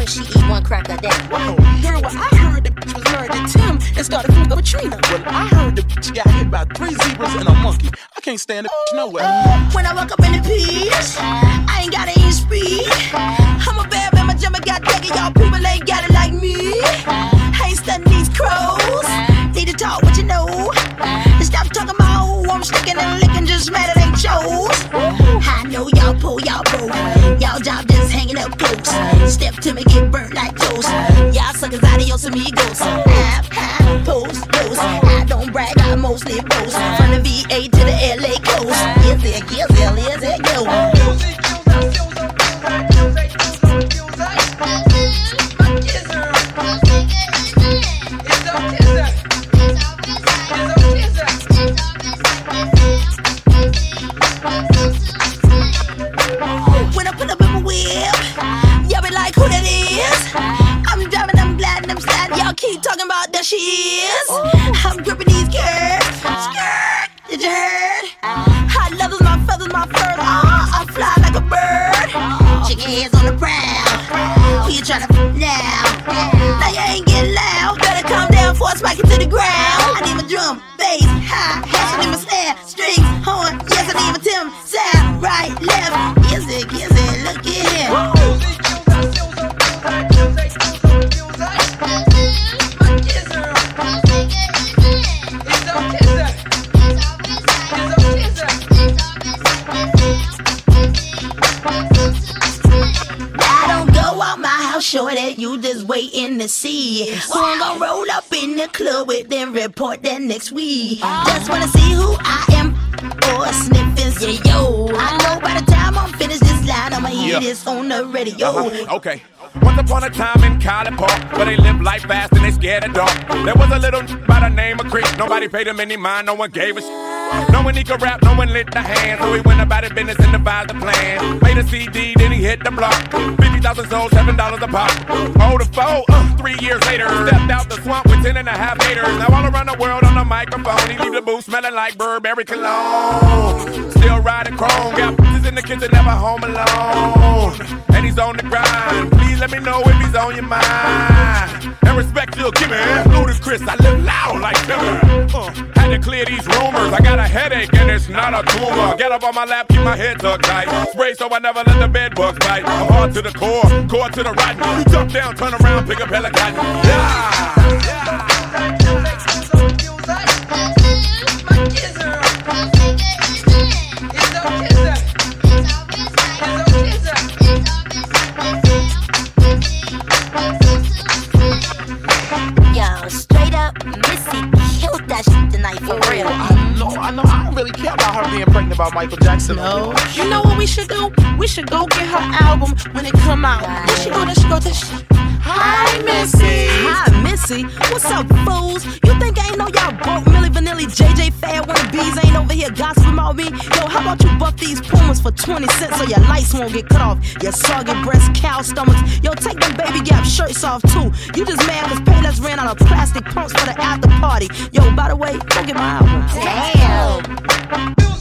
heard she eat one crack a day. Whoa, girl, well, I heard the bitch was married to Tim and started fucking with Trina. Well, I heard the bitch got hit by 3 zebras and a monkey. I can't stand the bitch nowhere. When I walk up in the piece, I ain't gotta even speak. I'm a bad man, my jumper got dagger. Y'all people ain't got it like me. I ain't studying these crows. Need to talk what you know. And stop talking about who I'm sticking and licking, just mad it ain't chose. I know y'all pull, y'all broke. Y'all job just hanging up close. Step to me, get burnt like toast. Y'all suckers adios amigos. Post, post. I don't brag, I mostly boast. From the VA to the LA coast. Is it, yo. When I put up in my whip, y'all be like, who that is? I'm driving, I'm gliding, I'm sliding. Y'all keep talking about that she is. I'm gripping these curves. Skirt, did you heard? Hot leathers, my feathers, my fur. I fly like a bird. Chicken heads on the prowl. Who you tryna now? Now you ain't getting loud. Better calm down before I spike it to the ground. I need my drum, bass, hi-hats. I need my snare, strings, horn. Yes, I need my Tim, sound, right, left. Yes, it, look here. Shorty, you just waiting to see who I'm gonna roll up in the club with, then report that next week. Just wanna see who I am, or sniffing, yeah, yo. I know by the time I'm finished this line, I'ma hear this on the radio. Okay. Once upon a time in College Park, where they live life fast and they scared of dark. There was a little by the name of Chris. Nobody paid him any mind, no one gave a shit. No one he could rap, no one lit the hand. So he went about his business and devised a plan. Made a CD, then he hit the block. 50,000 sold, $7 a pop. Oh, the foe, 3 years later, stepped out the swamp with 10.5 haters. Now all around the world on the microphone, he leave the booth smelling like Burberry cologne. Still riding chrome, got bitches in the kitchen, never home alone. And he's on the grind. Please let me know if he's on your mind. And respect you'll give me. Ludacris, I live loud like Timber. Had to clear these rumors. I got a headache and it's not a tumor. Get up on my lap, keep my head tucked tight. Spray so I never let the bed bugs bite. I'm hard to the core to the right. You jump down, turn around, pick up hella cotton. Yo, straight up, Missy killed that shit tonight for real. I know. I don't really care about her being pregnant about Michael Jackson. No. You know what we should do? We should go get her album when it come out. There she go. Hi, Missy. Hi, Missy. What's up, fools? You think I ain't know y'all broke Milli Vanilli, JJ Fad, one of bees ain't over here gossiping about me? Yo, how about you buff these Pumas for 20 cents so your lights won't get cut off? Your soggy breast, cow stomachs. Yo, take them Baby Gap shirts off too. You just mad cause Payless ran out of plastic pumps for the after party. Yo, by the way, go get my album. Damn.